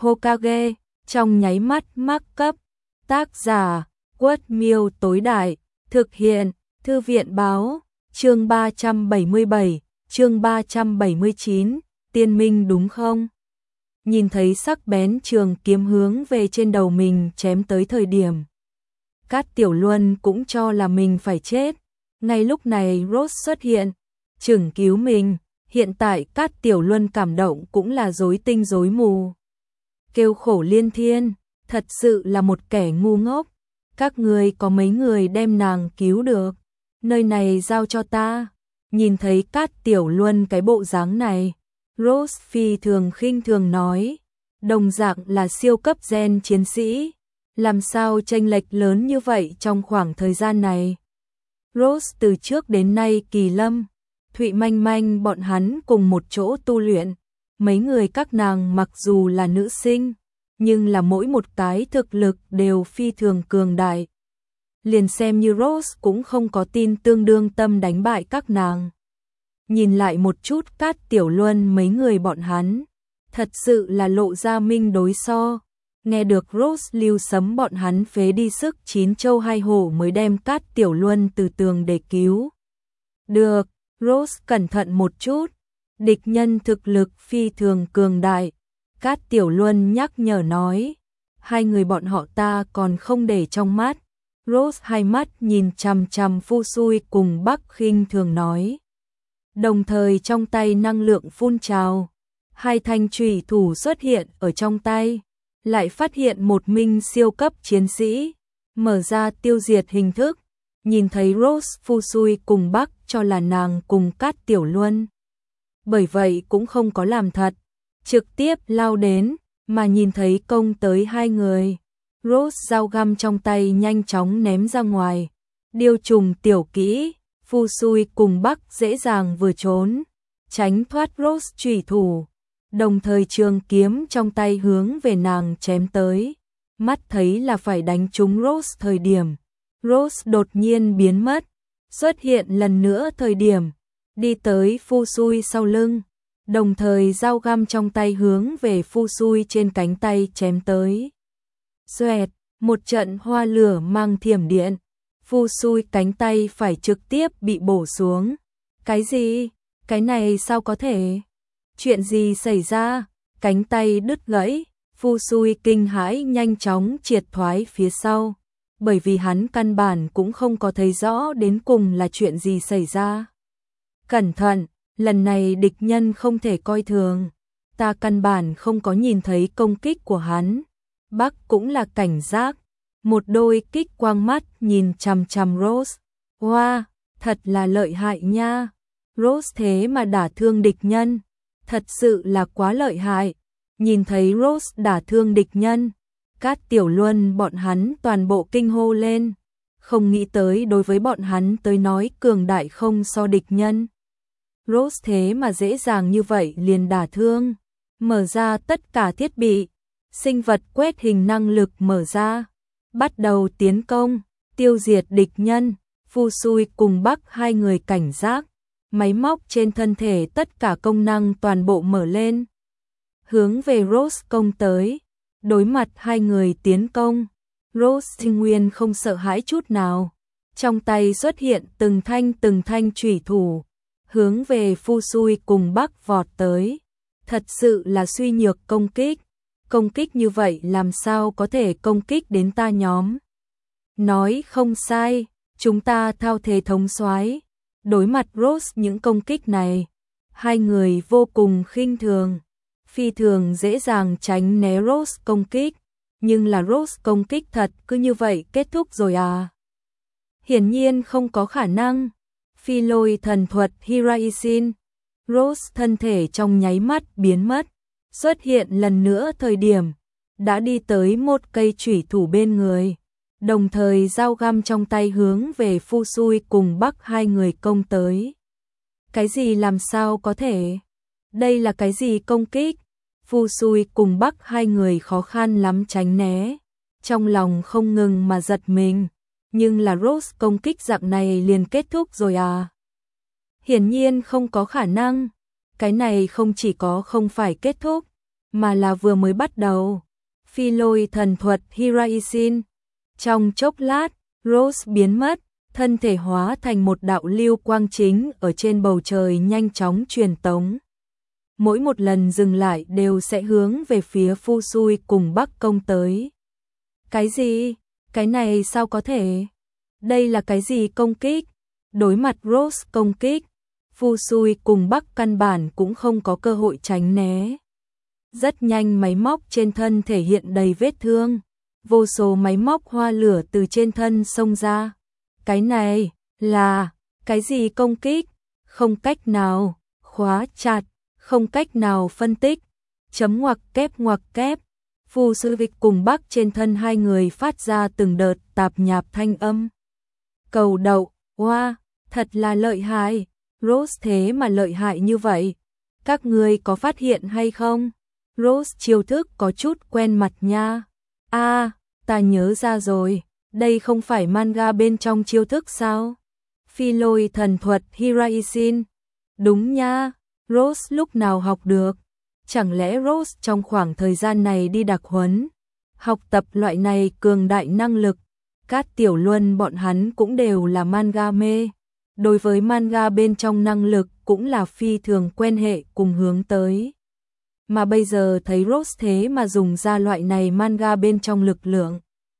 Hokage, trong nháy mắt mắc cấp. Tác giả, Quất Miêu tối đại, thực hiện, Thư viện báo, chương 377, chương 379, tiên minh đúng không? Nhìn thấy sắc bén trường kiếm hướng về trên đầu mình chém tới thời điểm. Cát Tiểu Luân cũng cho là mình phải chết. Ngay lúc này Rose xuất hiện, chừng cứu mình. Hiện tại Cát Tiểu Luân cảm động cũng là rối tinh rối mù. Kêu khổ liên thiên, thật sự là một kẻ ngu ngốc. Các người có mấy người đem nàng cứu được, nơi này giao cho ta. Nhìn thấy Cát Tiểu Luân cái bộ dáng này, Rose phi thường khinh thường nói, đồng dạng là siêu cấp gen chiến sĩ, làm sao chênh lệch lớn như vậy trong khoảng thời gian này. Rose từ trước đến nay Kỳ Lâm, Thụy Manh Manh bọn hắn cùng một chỗ tu luyện, mấy người các nàng mặc dù là nữ sinh, nhưng là mỗi một cái thực lực đều phi thường cường đại. Liền xem như Rose cũng không có tin tương đương tâm đánh bại các nàng. Nhìn lại một chút Cát Tiểu Luân mấy người bọn hắn, thật sự là lộ ra minh đối so. Nghe được Rose lưu sấm bọn hắn phế đi sức 9 châu 2 hổ mới đem Cát Tiểu Luân từ tường để cứu. Được, Rose cẩn thận một chút, địch nhân thực lực phi thường cường đại. Cát Tiểu Luân nhắc nhở nói, hai người bọn họ ta còn không để trong mắt. Rose hai mắt nhìn chằm chằm Fu Sui cùng Bắc khinh thường nói. Đồng thời trong tay năng lượng phun trào, hai thanh chùy thủ xuất hiện ở trong tay, lại phát hiện một minh siêu cấp chiến sĩ, mở ra tiêu diệt hình thức. Nhìn thấy Rose, Fu Sui cùng Bắc cho là nàng cùng Cát Tiểu Luân. Bởi vậy cũng không có làm thật, trực tiếp lao đến, mà nhìn thấy công tới hai người. Rose dao găm trong tay nhanh chóng ném ra ngoài, điêu trùng tiểu kỹ, Fu Sui cùng Bắc dễ dàng vừa trốn, tránh thoát Rose chủy thủ, đồng thời trường kiếm trong tay hướng về nàng chém tới. Mắt thấy là phải đánh trúng Rose thời điểm, Rose đột nhiên biến mất, xuất hiện lần nữa thời điểm, đi tới Fu Sui sau lưng, đồng thời dao găm trong tay hướng về Fu Sui trên cánh tay chém tới. Xoẹt, một trận hoa lửa mang thiểm điện, Fu Sui cánh tay phải trực tiếp bị bổ xuống. Cái gì? Cái này sao có thể? Chuyện gì xảy ra? Cánh tay đứt gãy, Fu Sui kinh hãi nhanh chóng triệt thoái phía sau, bởi vì hắn căn bản cũng không có thấy rõ đến cùng là chuyện gì xảy ra. Cẩn thận, lần này địch nhân không thể coi thường, ta căn bản không có nhìn thấy công kích của hắn. Bắc cũng là cảnh giác, một đôi kích quang mắt nhìn chằm chằm Rose. Wow, thật là lợi hại nha. Rose thế mà đả thương địch nhân, thật sự là quá lợi hại. Nhìn thấy Rose đả thương địch nhân, Cát Tiểu Luân bọn hắn toàn bộ kinh hô lên, không nghĩ tới đối với bọn hắn tới nói cường đại không so địch nhân. Rose thế mà dễ dàng như vậy liền đả thương, mở ra tất cả thiết bị, sinh vật quét hình năng lực mở ra, bắt đầu tiến công, tiêu diệt địch nhân. Fu Sui cùng Bắc hai người cảnh giác, máy móc trên thân thể tất cả công năng toàn bộ mở lên, hướng về Rose công tới. Đối mặt hai người tiến công, Rose sinh nguyên không sợ hãi chút nào, trong tay xuất hiện từng thanh chủy thủ, hướng về Fu Sui cùng Bắc vọt tới. Thật sự là suy nhược công kích như vậy làm sao có thể công kích đến ta nhóm. Nói không sai, chúng ta thao thế thống soái. Đối mặt Rose những công kích này, hai người vô cùng khinh thường, phi thường dễ dàng tránh né Rose công kích, nhưng là Rose công kích thật cứ như vậy kết thúc rồi à? Hiển nhiên không có khả năng. Phi lôi thần thuật Hiraisin, Rose thân thể trong nháy mắt biến mất, xuất hiện lần nữa thời điểm, đã đi tới một cây chủy thủ bên người, đồng thời dao găm trong tay hướng về Fu Sui cùng Bắc hai người công tới. Cái gì làm sao có thể? Đây là cái gì công kích? Fu Sui cùng Bắc hai người khó khăn lắm tránh né, trong lòng không ngừng mà giật mình, nhưng là Rose công kích dạng này liền kết thúc rồi à? Hiển nhiên không có khả năng, cái này không chỉ có không phải kết thúc, mà là vừa mới bắt đầu. Phi lôi thần thuật Hiraisin. Trong chốc lát, Rose biến mất, thân thể hóa thành một đạo lưu quang chính ở trên bầu trời nhanh chóng truyền tống. Mỗi một lần dừng lại đều sẽ hướng về phía Fusui cùng Bắc Công tới. Cái gì? Cái này sao có thể? Đây là cái gì công kích? Đối mặt Rose công kích, Fusui cùng Bắc căn bản cũng không có cơ hội tránh né. Rất nhanh máy móc trên thân thể hiện đầy vết thương, vô số máy móc hoa lửa từ trên thân xông ra. Cái này là cái gì công kích? Không cách nào khóa chặt, không cách nào phân tích. Chấm ngoặc kép. Fusui cùng Bắc trên thân hai người phát ra từng đợt tạp nhạp thanh âm. Cầu đậu, wow, thật là lợi hại. Rose thế mà lợi hại như vậy. Các người có phát hiện hay không? Rose chiêu thức có chút quen mặt nha. Ta nhớ ra rồi. Đây không phải manga bên trong chiêu thức sao? Phi lôi thần thuật Hiraisin. Đúng nha. Rose lúc nào học được? Chẳng lẽ Rose trong khoảng thời gian này đi đặc huấn, học tập loại này cường đại năng lực? Cát Tiểu Luân bọn hắn cũng đều là manga mê. Đối với manga bên trong năng lực cũng là phi thường quen hệ cùng hướng tới. Mà bây giờ thấy Rose thế mà dùng ra loại này manga bên trong lực lượng.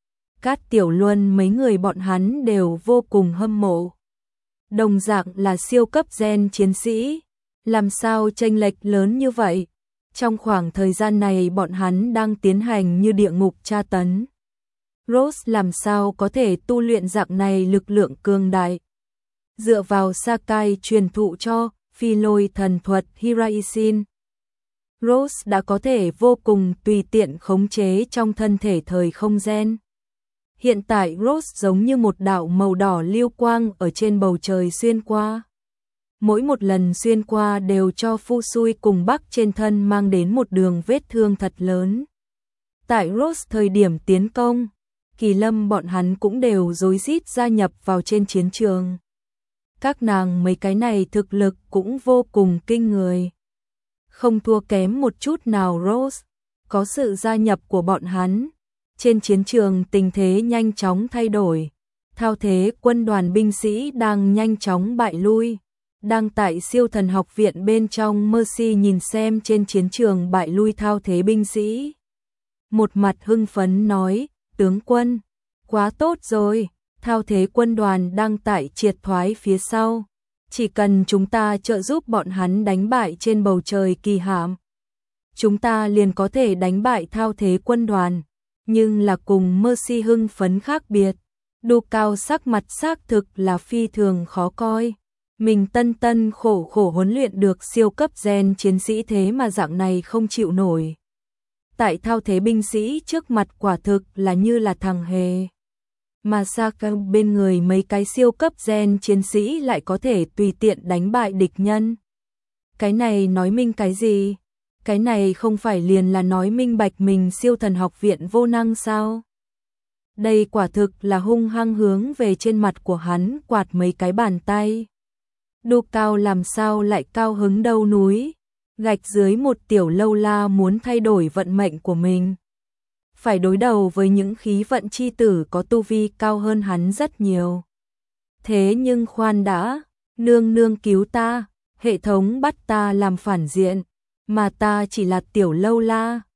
Cát Tiểu Luân mấy người bọn hắn đều vô cùng hâm mộ. Đồng dạng là siêu cấp gen chiến sĩ. Làm sao chênh lệch lớn như vậy? Trong khoảng thời gian này bọn hắn đang tiến hành như địa ngục tra tấn. Rose làm sao có thể tu luyện dạng này lực lượng cường đại? Dựa vào Sakai truyền thụ cho phi lôi thần thuật Hiraisin, Rose đã có thể vô cùng tùy tiện khống chế trong thân thể thời không gen. Hiện tại Rose giống như một đạo màu đỏ lưu quang ở trên bầu trời xuyên qua. Mỗi một lần xuyên qua đều cho Fusui cùng Bắc trên thân mang đến một đường vết thương thật lớn. Tại Rose thời điểm tiến công, Kỳ Lâm bọn hắn cũng đều rối rít gia nhập vào trên chiến trường. Các nàng mấy cái này thực lực cũng vô cùng kinh người. Không thua kém một chút nào Rose. Có sự gia nhập của bọn hắn, trên chiến trường tình thế nhanh chóng thay đổi. Thao thế quân đoàn binh sĩ đang nhanh chóng bại lui. Đang tại siêu thần học viện bên trong, Mercy nhìn xem trên chiến trường bại lui thao thế binh sĩ. Một mặt hưng phấn nói, tướng quân, quá tốt rồi, thao thế quân đoàn đang tại triệt thoái phía sau. Chỉ cần chúng ta trợ giúp bọn hắn đánh bại trên bầu trời kỳ hạm, chúng ta liền có thể đánh bại thao thế quân đoàn. Nhưng là cùng Mercy hưng phấn khác biệt, Đu Cao sắc mặt xác thực là phi thường khó coi. Mình tân khổ huấn luyện được siêu cấp gen chiến sĩ thế mà dạng này không chịu nổi. Tại thao thế binh sĩ trước mặt quả thực là như là thằng hề. Mà Saka bên người mấy cái siêu cấp gen chiến sĩ lại có thể tùy tiện đánh bại địch nhân. Cái này nói minh cái gì? Cái này không phải liền là nói minh bạch mình siêu thần học viện vô năng sao? Đây quả thực là hung hăng hướng về trên mặt của hắn quạt mấy cái bàn tay. Đu Cao làm sao lại cao hứng đâu núi, gạch dưới một tiểu lâu la muốn thay đổi vận mệnh của mình. Phải đối đầu với những khí vận chi tử có tu vi cao hơn hắn rất nhiều. Thế nhưng khoan đã, nương cứu ta, hệ thống bắt ta làm phản diện, mà ta chỉ là tiểu lâu la.